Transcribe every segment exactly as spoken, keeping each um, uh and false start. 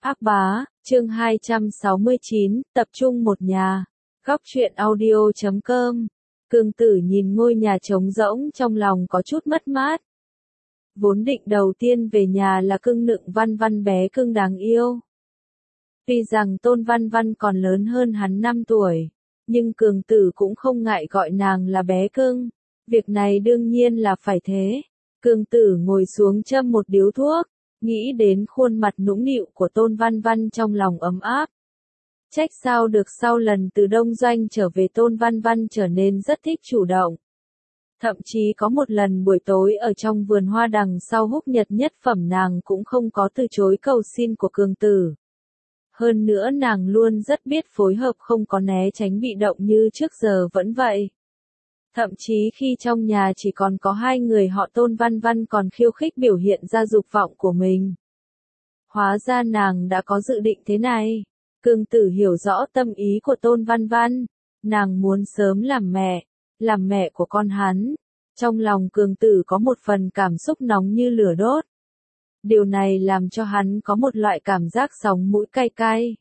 Ác bá, chương hai trăm sáu mươi chín, tập trung một nhà. Góc truyện audio chấm com. Cương Tử nhìn ngôi nhà trống rỗng trong lòng có chút mất mát. Vốn định đầu tiên về nhà là cưng nựng Văn Văn bé cưng đáng yêu. Tuy rằng Tôn Văn Văn còn lớn hơn hắn năm tuổi, nhưng Cường Tử cũng không ngại gọi nàng là bé cưng. Việc này đương nhiên là phải thế. Cường Tử ngồi xuống châm một điếu thuốc, nghĩ đến khuôn mặt nũng nịu của Tôn Văn Văn trong lòng ấm áp. Trách sao được sau lần từ Đông Doanh trở về Tôn Văn Văn trở nên rất thích chủ động. Thậm chí có một lần buổi tối ở trong vườn hoa đằng sau húc nhật nhất phẩm nàng cũng không có từ chối cầu xin của Cường Tử. Hơn nữa nàng luôn rất biết phối hợp, không có né tránh bị động như trước giờ vẫn vậy. Thậm chí khi trong nhà chỉ còn có hai người họ Tôn Văn Văn còn khiêu khích biểu hiện ra dục vọng của mình. Hóa ra nàng đã có dự định thế này. Cường Tử hiểu rõ tâm ý của Tôn Văn Văn. Nàng muốn sớm làm mẹ, làm mẹ của con hắn. Trong lòng Cường Tử có một phần cảm xúc nóng như lửa đốt. Điều này làm cho hắn có một loại cảm giác sống mũi cay cay.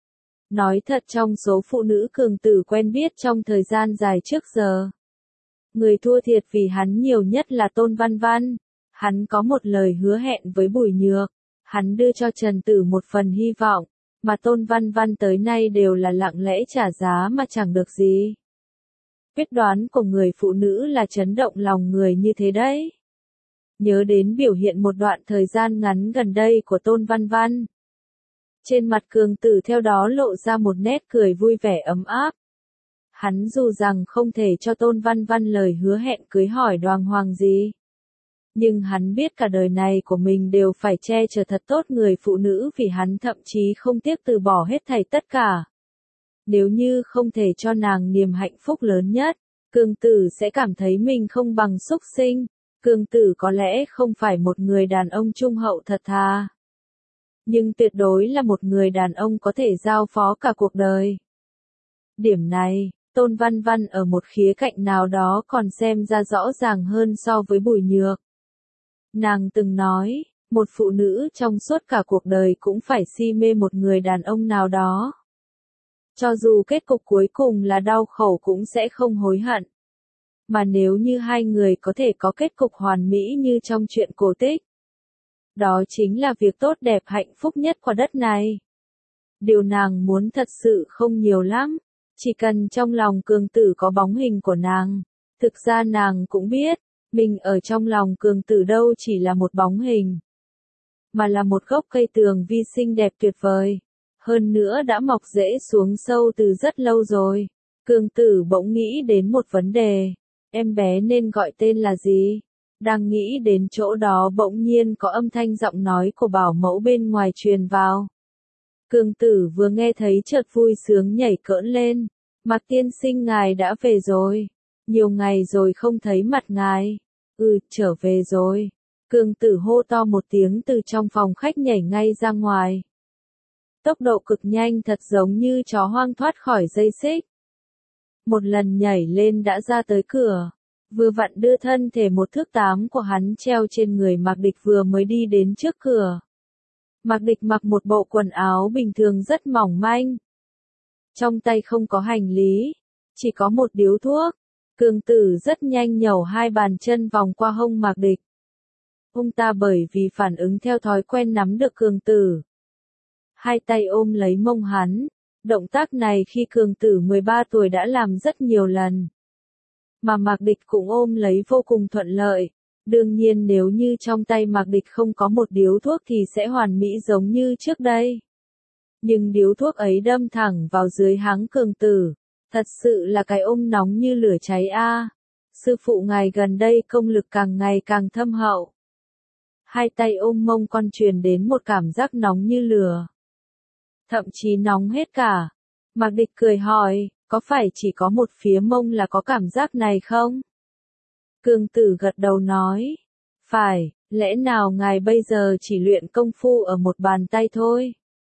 Nói thật, trong số phụ nữ Cường Tử quen biết trong thời gian dài trước giờ, người thua thiệt vì hắn nhiều nhất là Tôn Văn Văn. Hắn có một lời hứa hẹn với Bùi Nhược. Hắn đưa cho Trần Tử một phần hy vọng, mà Tôn Văn Văn tới nay đều là lặng lẽ trả giá mà chẳng được gì. Quyết đoán của người phụ nữ là chấn động lòng người như thế đấy. Nhớ đến biểu hiện một đoạn thời gian ngắn gần đây của Tôn Văn Văn. Trên mặt Cường Tử theo đó lộ ra một nét cười vui vẻ ấm áp. Hắn dù rằng không thể cho Tôn Văn Văn lời hứa hẹn cưới hỏi đoàng hoàng gì, nhưng hắn biết cả đời này của mình đều phải che chở thật tốt người phụ nữ vì hắn, thậm chí không tiếc từ bỏ hết thảy tất cả. Nếu như không thể cho nàng niềm hạnh phúc lớn nhất, Cường Tử sẽ cảm thấy mình không bằng súc sinh. Cường Tử có lẽ không phải một người đàn ông trung hậu thật thà, nhưng tuyệt đối là một người đàn ông có thể giao phó cả cuộc đời. Điểm này, Tôn Văn Văn ở một khía cạnh nào đó còn xem ra rõ ràng hơn so với Bùi Nhược. Nàng từng nói, một phụ nữ trong suốt cả cuộc đời cũng phải si mê một người đàn ông nào đó. Cho dù kết cục cuối cùng là đau khổ cũng sẽ không hối hận. Mà nếu như hai người có thể có kết cục hoàn mỹ như trong truyện cổ tích, đó chính là việc tốt đẹp hạnh phúc nhất của đất này. Điều nàng muốn thật sự không nhiều lắm. Chỉ cần trong lòng Cường Tử có bóng hình của nàng. Thực ra nàng cũng biết, mình ở trong lòng Cường Tử đâu chỉ là một bóng hình, mà là một gốc cây tường vi xinh đẹp tuyệt vời. Hơn nữa đã mọc rễ xuống sâu từ rất lâu rồi. Cường Tử bỗng nghĩ đến một vấn đề. Em bé nên gọi tên là gì? Đang nghĩ đến chỗ đó bỗng nhiên có âm thanh giọng nói của bảo mẫu bên ngoài truyền vào. Cường Tử vừa nghe thấy chợt vui sướng nhảy cỡn lên. Mạc tiên sinh ngài đã về rồi. Nhiều ngày rồi không thấy mặt ngài. Ừ, trở về rồi. Cường Tử hô to một tiếng từ trong phòng khách nhảy ngay ra ngoài. Tốc độ cực nhanh, thật giống như chó hoang thoát khỏi dây xích. Một lần nhảy lên đã ra tới cửa. Vừa vặn đưa thân thể một thước tám của hắn treo trên người Mạc Địch vừa mới đi đến trước cửa. Mạc Địch mặc một bộ quần áo bình thường rất mỏng manh. Trong tay không có hành lý, chỉ có một điếu thuốc. Cường Tử rất nhanh nhẩu hai bàn chân vòng qua hông Mạc Địch. Ông ta bởi vì phản ứng theo thói quen nắm được Cường Tử. Hai tay ôm lấy mông hắn. Động tác này khi Cường Tử mười ba tuổi đã làm rất nhiều lần. Mà Mạc Địch cũng ôm lấy vô cùng thuận lợi. Đương nhiên nếu như trong tay Mạc Địch không có một điếu thuốc thì sẽ hoàn mỹ giống như trước đây. Nhưng điếu thuốc ấy đâm thẳng vào dưới háng Cường Tử. Thật sự là cái ôm nóng như lửa cháy a. À. Sư phụ ngài gần đây công lực càng ngày càng thâm hậu. Hai tay ôm mông con truyền đến một cảm giác nóng như lửa. Thậm chí nóng hết cả. Mạc Địch cười hỏi, có phải chỉ có một phía mông là có cảm giác này không? Cường Tử gật đầu nói, phải, lẽ nào ngài bây giờ chỉ luyện công phu ở một bàn tay thôi?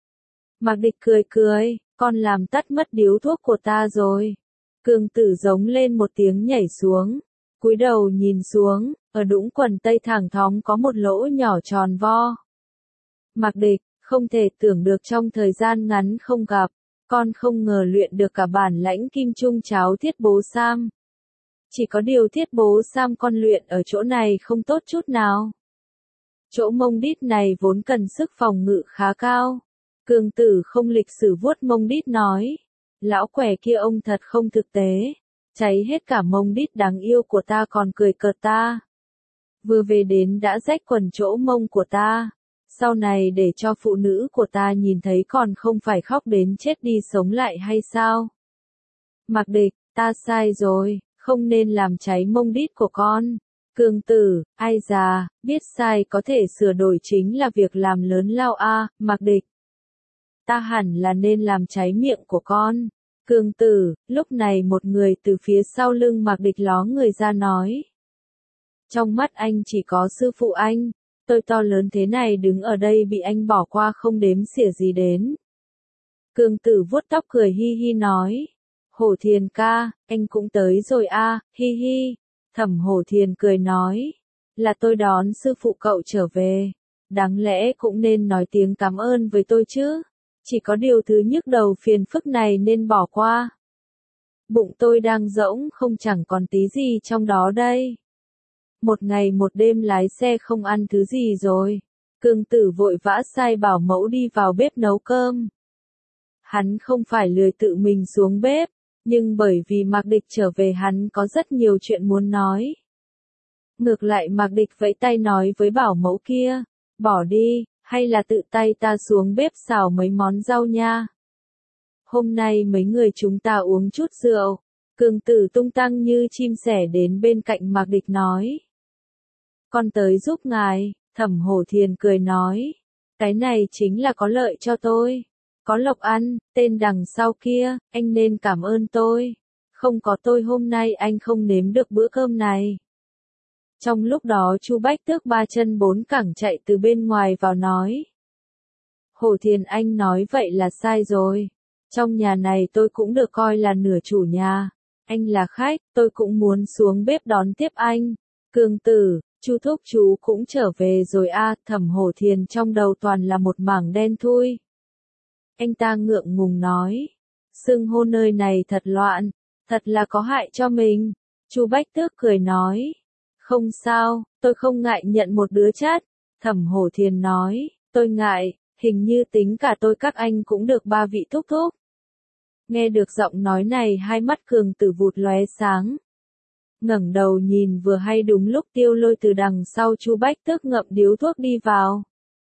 Mạc Địch cười cười, con làm tắt mất điếu thuốc của ta rồi. Cường Tử giống lên một tiếng nhảy xuống, cúi đầu nhìn xuống, ở đũng quần tây thẳng thóng có một lỗ nhỏ tròn vo. Mạc Địch, Không thể tưởng được trong thời gian ngắn không gặp, con không ngờ luyện được cả bản lãnh kim trung cháo thiết bố Sam. Chỉ có điều thiết bố Sam con luyện ở chỗ này không tốt chút nào. Chỗ mông đít này vốn cần sức phòng ngự khá cao. Cường Tử không lịch sử vuốt mông đít nói. Lão quẻ kia ông thật không thực tế. Cháy hết cả mông đít đáng yêu của ta còn cười cợt ta. Vừa về đến đã rách quần chỗ mông của ta. Sau này để cho phụ nữ của ta nhìn thấy còn không phải khóc đến chết đi sống lại hay sao? Mạc Địch, ta sai rồi, không nên làm cháy mông đít của con. Cường Tử, ai già, biết sai có thể sửa đổi chính là việc làm lớn lao a, à, Mạc Địch. Ta hẳn là nên làm cháy miệng của con. Cường Tử, lúc này một người từ phía sau lưng Mạc Địch ló người ra nói. Trong mắt anh chỉ có sư phụ anh, tôi to lớn thế này đứng ở đây bị anh bỏ qua không đếm xỉa gì đến. Cường Tử vuốt tóc cười hi hi nói. Hổ Thiền ca, anh cũng tới rồi a, à, hi hi. Thẩm Hổ Thiền cười nói. Là tôi đón sư phụ cậu trở về. Đáng lẽ cũng nên nói tiếng cảm ơn với tôi chứ. Chỉ có điều thứ nhức đầu phiền phức này nên bỏ qua. Bụng tôi đang rỗng không chẳng còn tí gì trong đó đây. Một ngày một đêm lái xe không ăn thứ gì rồi. Cường Tử vội vã sai bảo mẫu đi vào bếp nấu cơm. Hắn không phải lười tự mình xuống bếp, nhưng bởi vì Mạc Địch trở về hắn có rất nhiều chuyện muốn nói. Ngược lại Mạc Địch vẫy tay nói với bảo mẫu kia, bỏ đi, hay là tự tay ta xuống bếp xào mấy món rau nha. Hôm nay mấy người chúng ta uống chút rượu. Cường Tử tung tăng như chim sẻ đến bên cạnh Mạc Địch nói. Con tới giúp ngài, Thẩm Hổ Thiền cười nói. Cái này chính là có lợi cho tôi. Có lộc ăn, tên đằng sau kia, anh nên cảm ơn tôi. Không có tôi hôm nay anh không nếm được bữa cơm này. Trong lúc đó Chu Bách Tước ba chân bốn cẳng chạy từ bên ngoài vào nói. Hổ Thiền anh nói vậy là sai rồi. Trong nhà này tôi cũng được coi là nửa chủ nhà. Anh là khách, tôi cũng muốn xuống bếp đón tiếp anh. Cường Tử, Chu thúc chú cũng trở về rồi a, à, Thẩm Hổ Thiền trong đầu toàn là một mảng đen thui. Anh ta ngượng ngùng nói, xưng hô nơi này thật loạn, thật là có hại cho mình. Chu Bách Tước cười nói, không sao, tôi không ngại nhận một đứa chát. Thẩm Hổ Thiền nói, tôi ngại, hình như tính cả tôi các anh cũng được ba vị thúc thúc. Nghe được giọng nói này hai mắt Cường Tử vụt lóe sáng. Ngẩng đầu nhìn vừa hay đúng lúc Tiêu Lôi từ đằng sau Chu Bách Tước ngậm điếu thuốc đi vào.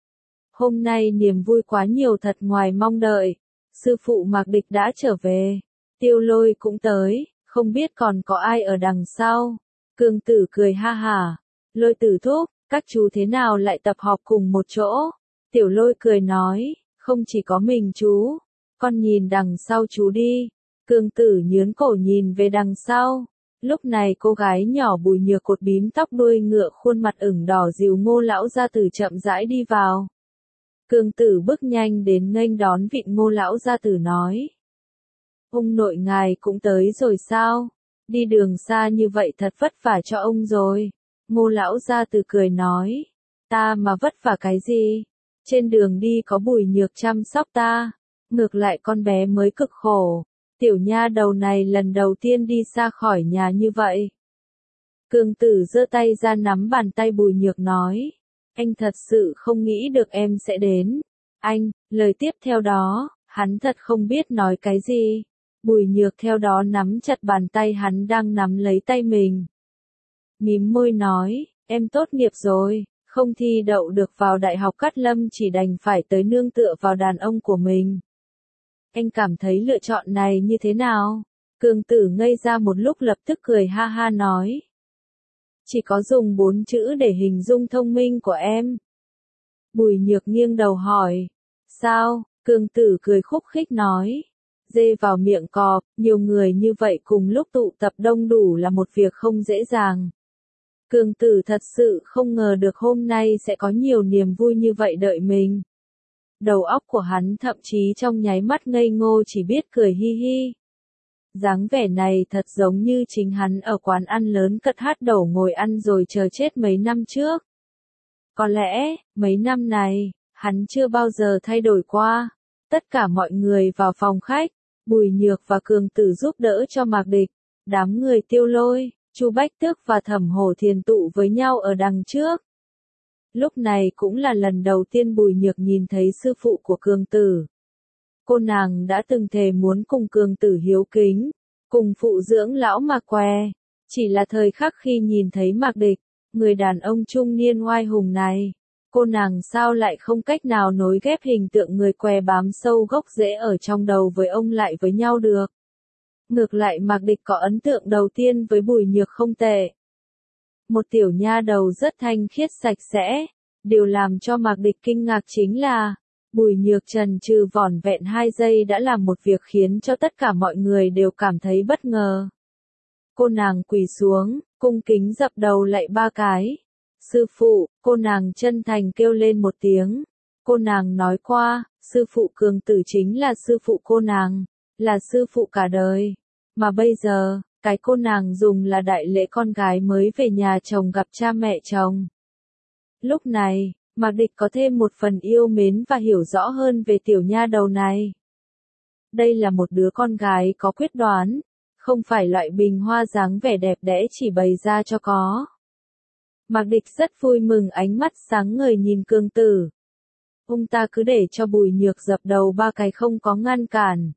Hôm nay niềm vui quá nhiều thật ngoài mong đợi. Sư phụ Mạc Địch đã trở về. Tiêu Lôi cũng tới, không biết còn có ai ở đằng sau. Cường Tử cười ha hả. Lôi Tử thúc, các chú thế nào lại tập họp cùng một chỗ? Tiểu Lôi cười nói, không chỉ có mình chú. Con nhìn đằng sau chú đi. Cường Tử nhướng cổ nhìn về đằng sau. Lúc này cô gái nhỏ Bùi Nhược cột bím tóc đuôi ngựa khuôn mặt ửng đỏ dìu Ngô lão gia tử chậm rãi đi vào. Cường Tử bước nhanh đến nghênh đón vịn Ngô lão gia tử nói. Ông nội ngài cũng tới rồi sao? Đi đường xa như vậy thật vất vả cho ông rồi. Ngô lão gia tử cười nói. Ta mà vất vả cái gì? Trên đường đi có Bùi Nhược chăm sóc ta. Ngược lại con bé mới cực khổ. Tiểu nha đầu này lần đầu tiên đi xa khỏi nhà như vậy. Cường Tử giơ tay ra nắm bàn tay Bùi Nhược nói. Anh thật sự không nghĩ được em sẽ đến. Anh, lời tiếp theo đó, hắn thật không biết nói cái gì. Bùi Nhược theo đó nắm chặt bàn tay hắn đang nắm lấy tay mình. Mím môi nói, em tốt nghiệp rồi, không thi đậu được vào Đại học Cát Lâm chỉ đành phải tới nương tựa vào đàn ông của mình. Anh cảm thấy lựa chọn này như thế nào? Cường Tử ngây ra một lúc lập tức cười ha ha nói. Chỉ có dùng bốn chữ để hình dung thông minh của em. Bùi Nhược nghiêng đầu hỏi. Sao? Cường Tử cười khúc khích nói. Dê vào miệng cọp, nhiều người như vậy cùng lúc tụ tập đông đủ là một việc không dễ dàng. Cường Tử thật sự không ngờ được hôm nay sẽ có nhiều niềm vui như vậy đợi mình. Đầu óc của hắn thậm chí trong nháy mắt ngây ngô chỉ biết cười hi hi. Dáng vẻ này thật giống như chính hắn ở quán ăn lớn cất hát đầu ngồi ăn rồi chờ chết mấy năm trước. Có lẽ, mấy năm này, Hắn chưa bao giờ thay đổi qua. Tất cả mọi người vào phòng khách, Bùi Nhược và Cường Tử giúp đỡ cho Mạc Địch. Đám người Tiêu Lôi, Chu Bách Tước và Thẩm Hổ Thiền tụ với nhau ở đằng trước. Lúc này cũng là lần đầu tiên Bùi Nhược nhìn thấy sư phụ của Cường Tử. Cô nàng đã từng thề muốn cùng Cường Tử hiếu kính, cùng phụ dưỡng lão Mạc Què. Chỉ là thời khắc khi nhìn thấy Mạc Địch, người đàn ông trung niên oai hùng này, cô nàng sao lại không cách nào nối ghép hình tượng người Què bám sâu gốc rễ ở trong đầu với ông lại với nhau được. Ngược lại Mạc Địch có ấn tượng đầu tiên với Bùi Nhược không tệ. Một tiểu nha đầu rất thanh khiết sạch sẽ. Điều làm cho Mạc Địch kinh ngạc chính là, Bùi Nhược trần trừ vỏn vẹn hai giây đã làm một việc khiến cho tất cả mọi người đều cảm thấy bất ngờ. Cô nàng quỳ xuống, cung kính dập đầu lạy ba cái. Sư phụ, cô nàng chân thành kêu lên một tiếng. Cô nàng nói qua, sư phụ Cường Tử chính là sư phụ cô nàng, là sư phụ cả đời. Mà bây giờ, cái cô nàng dùng là đại lễ con gái mới về nhà chồng gặp cha mẹ chồng. Lúc này, Mạc Địch có thêm một phần yêu mến và hiểu rõ hơn về tiểu nha đầu này. Đây là một đứa con gái có quyết đoán, không phải loại bình hoa dáng vẻ đẹp đẽ chỉ bày ra cho có. Mạc Địch rất vui mừng, ánh mắt sáng ngời nhìn Cường Tử. Ông ta cứ để cho Bùi Nhược dập đầu ba cái không có ngăn cản.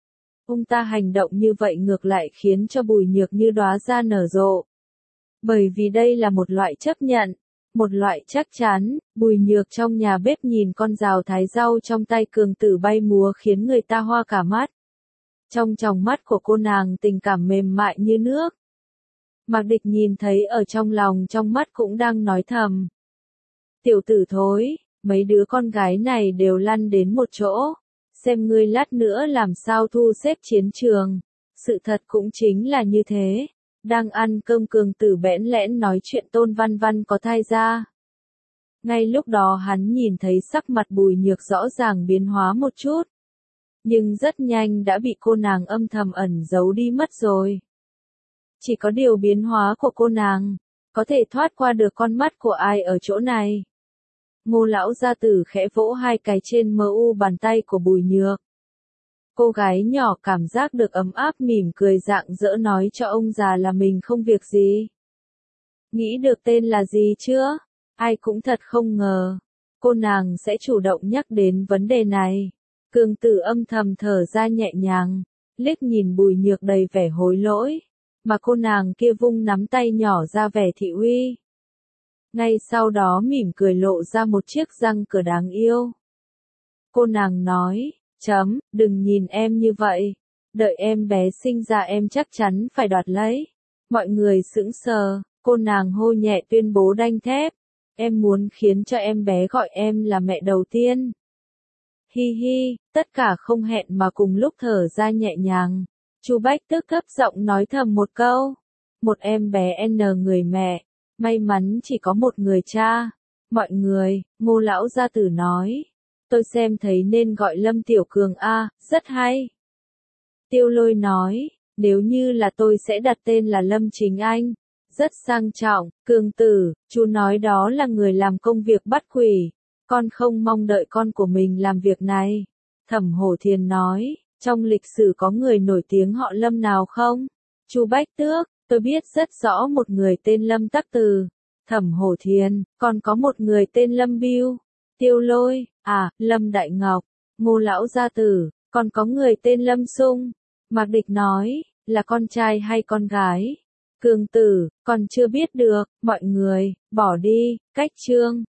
Ông ta hành động như vậy ngược lại khiến cho Bùi Nhược như đóa hoa nở rộ. Bởi vì đây là một loại chấp nhận, một loại chắc chắn. Bùi Nhược trong nhà bếp nhìn con rào thái rau trong tay Cường Tử bay múa khiến người ta hoa cả mắt. Trong tròng mắt của cô nàng tình cảm mềm mại như nước. Mạc Địch nhìn thấy ở trong lòng trong mắt cũng đang nói thầm. Tiểu tử thối, mấy đứa con gái này đều lăn đến một chỗ. Xem ngươi lát nữa làm sao thu xếp chiến trường. Sự thật cũng chính là như thế. Đang ăn cơm Cường Tử bẽn lẽn nói chuyện Tôn Văn Văn có thai ra. Ngay lúc đó hắn nhìn thấy sắc mặt Bùi Nhược rõ ràng biến hóa một chút. Nhưng rất nhanh đã bị cô nàng âm thầm ẩn giấu đi mất rồi. Chỉ có điều biến hóa của cô nàng, có thể thoát qua được con mắt của ai ở chỗ này. Ngô lão gia tử khẽ vỗ hai cái trên mờ u bàn tay của Bùi Nhược. Cô gái nhỏ cảm giác được ấm áp mỉm cười rạng rỡ nói cho ông già là mình không việc gì. Nghĩ được tên là gì chưa? Ai cũng thật không ngờ. Cô nàng sẽ chủ động nhắc đến vấn đề này. Cường Tử âm thầm thở ra nhẹ nhàng, liếc nhìn Bùi Nhược đầy vẻ hối lỗi. Mà cô nàng kia vung nắm tay nhỏ ra vẻ thị uy. Ngay sau đó mỉm cười lộ ra một chiếc răng cửa đáng yêu. Cô nàng nói, chấm, đừng nhìn em như vậy. Đợi em bé sinh ra em chắc chắn phải đoạt lấy. Mọi người sững sờ, cô nàng hô nhẹ tuyên bố đanh thép. Em muốn khiến cho em bé gọi em là mẹ đầu tiên. Hi hi, tất cả không hẹn mà cùng lúc thở ra nhẹ nhàng. Chu Bách Tước thấp giọng nói thầm một câu. Một em bé N người mẹ, may mắn chỉ có một người cha. Mọi người, Ngô lão gia tử nói. Tôi xem thấy nên gọi Lâm Tiểu Cường a, rất hay. Tiêu Lôi nói, nếu như là tôi sẽ đặt tên là Lâm Chính Anh. Rất sang trọng. Cường Tử, chú nói đó là người làm công việc bắt quỷ. Con không mong đợi con của mình làm việc này. Thẩm Hổ Thiền nói. Trong lịch sử có người nổi tiếng họ Lâm nào không? Chu Bách Tước, tôi biết rất rõ một người tên Lâm Tắc Từ. Thẩm Hổ Thiền, còn có một người tên Lâm Biêu. Tiêu Lôi, à, Lâm Đại Ngọc. Ngô lão gia tử, còn có người tên Lâm Sung. Mạc Địch nói, là con trai hay con gái? Cường Tử, còn chưa biết được, mọi người, bỏ đi, cách chương.